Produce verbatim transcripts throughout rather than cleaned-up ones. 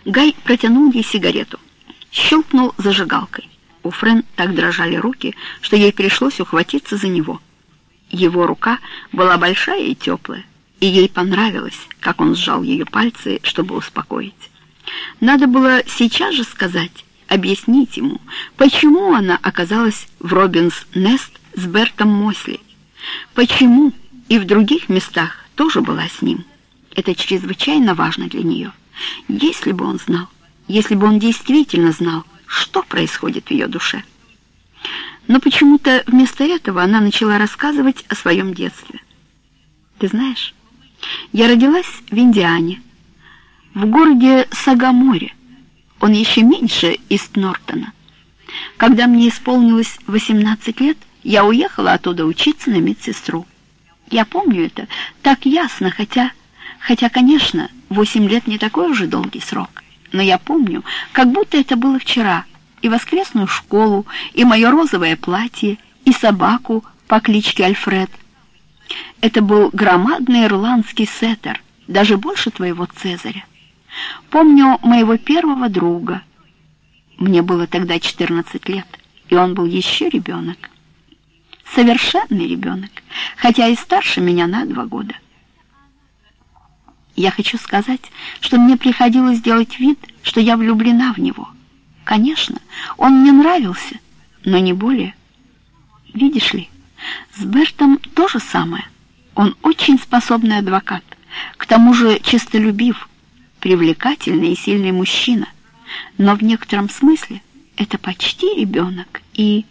Гай протянул ей сигарету. Щелкнул зажигалкой. У Френ так дрожали руки, что ей пришлось ухватиться за него. Его рука была большая и теплая, и ей понравилось, как он сжал ее пальцы, чтобы успокоить. Надо было сейчас же сказать, объяснить ему, почему она оказалась в Робинс-Нест с Бертом Мосли, почему и в других местах тоже была с ним. Это чрезвычайно важно для нее. Если бы он знал, если бы он действительно знал, что происходит в ее душе. Но почему-то вместо этого она начала рассказывать о своем детстве. «Ты знаешь, я родилась в Индиане, в городе Сагаморе. Он еще меньше Ист-Нортона. Когда мне исполнилось восемнадцать лет, я уехала оттуда учиться на медсестру. Я помню это так ясно, хотя, хотя, конечно, восемь лет не такой уже долгий срок. Но я помню, как будто это было вчера, и воскресную школу, и мое розовое платье, и собаку по кличке Альфред. Это был громадный ирландский сеттер, даже больше твоего Цезаря. Помню моего первого друга. Мне было тогда четырнадцать лет, и он был еще ребенок. Совершенный ребенок, хотя и старше меня на два года. Я хочу сказать, что мне приходилось делать вид, что я влюблена в него. Конечно, он мне нравился, но не более. Видишь ли, с Бертом то же самое. Он очень способный адвокат, к тому же честолюбив, привлекательный и сильный мужчина. Но в некотором смысле это почти ребенок, и...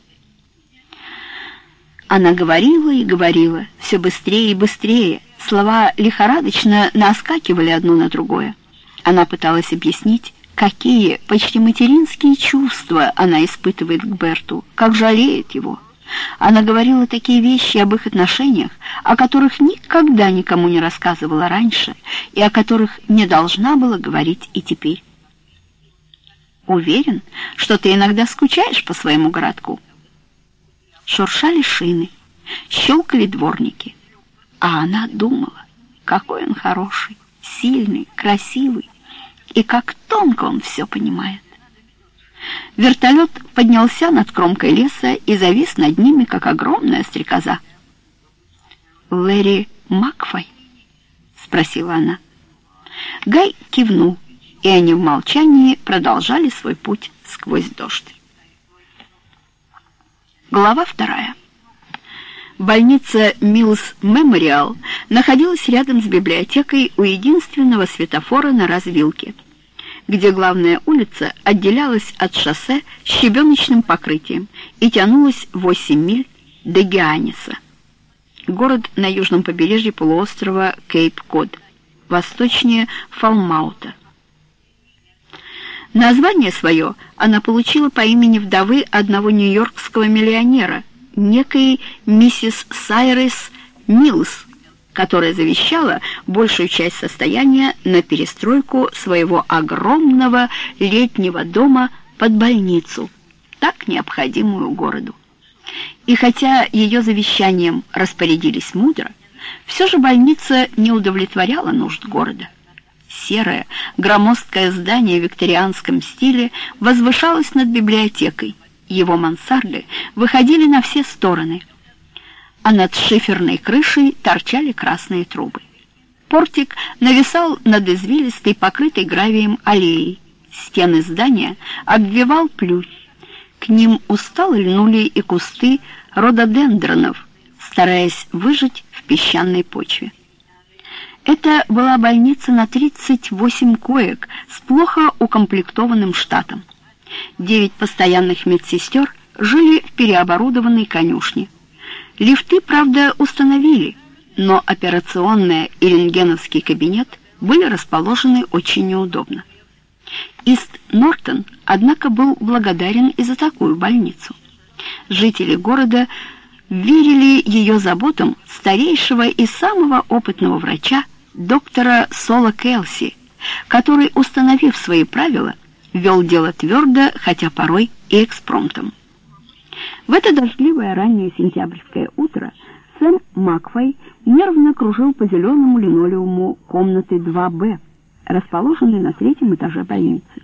Она говорила и говорила, все быстрее и быстрее. Слова лихорадочно наскакивали одно на другое. Она пыталась объяснить, какие почти материнские чувства она испытывает к Берту, как жалеет его. Она говорила такие вещи об их отношениях, о которых никогда никому не рассказывала раньше и о которых не должна была говорить и теперь. «Уверен, что ты иногда скучаешь по своему городку». Шуршали шины, щелкали дворники. А она думала, какой он хороший, сильный, красивый, и как тонко он все понимает. Вертолет поднялся над кромкой леса и завис над ними, как огромная стрекоза. «Лэри Макфай?» — спросила она. Гай кивнул, и они в молчании продолжали свой путь сквозь дождь. Глава вторая. Больница Миллс Мемориал находилась рядом с библиотекой у единственного светофора на развилке, где главная улица отделялась от шоссе щебеночным покрытием и тянулась восемь миль до Гианниса. Город на южном побережье полуострова Кейп-Код, восточнее Фалмаута. Название свое она получила по имени вдовы одного нью-йоркского миллионера, некой миссис Сайрес Миллс, которая завещала большую часть состояния на перестройку своего огромного летнего дома под больницу, так необходимую городу. И хотя ее завещанием распорядились мудро, все же больница не удовлетворяла нужд города. Серое, громоздкое здание в викторианском стиле возвышалось над библиотекой. Его мансарды выходили на все стороны, а над шиферной крышей торчали красные трубы. Портик нависал над извилистой, покрытой гравием аллеей. Стены здания обвивал плющ. К ним устало льнули и кусты рододендронов, стараясь выжить в песчаной почве. Это была больница на тридцать восемь коек с плохо укомплектованным штатом. Девять постоянных медсестер жили в переоборудованной конюшне. Лифты, правда, установили, но операционная и рентгеновский кабинет были расположены очень неудобно. Ист-Нортон, однако, был благодарен и за такую больницу. Жители города верили ее заботам старейшего и самого опытного врача, доктора Сола Келси, который, установив свои правила, вел дело твердо, хотя порой и экспромтом. В это дождливое раннее сентябрьское утро Сэм Макфай нервно кружил по зеленому линолеуму комнаты два Б, расположенной на третьем этаже больницы.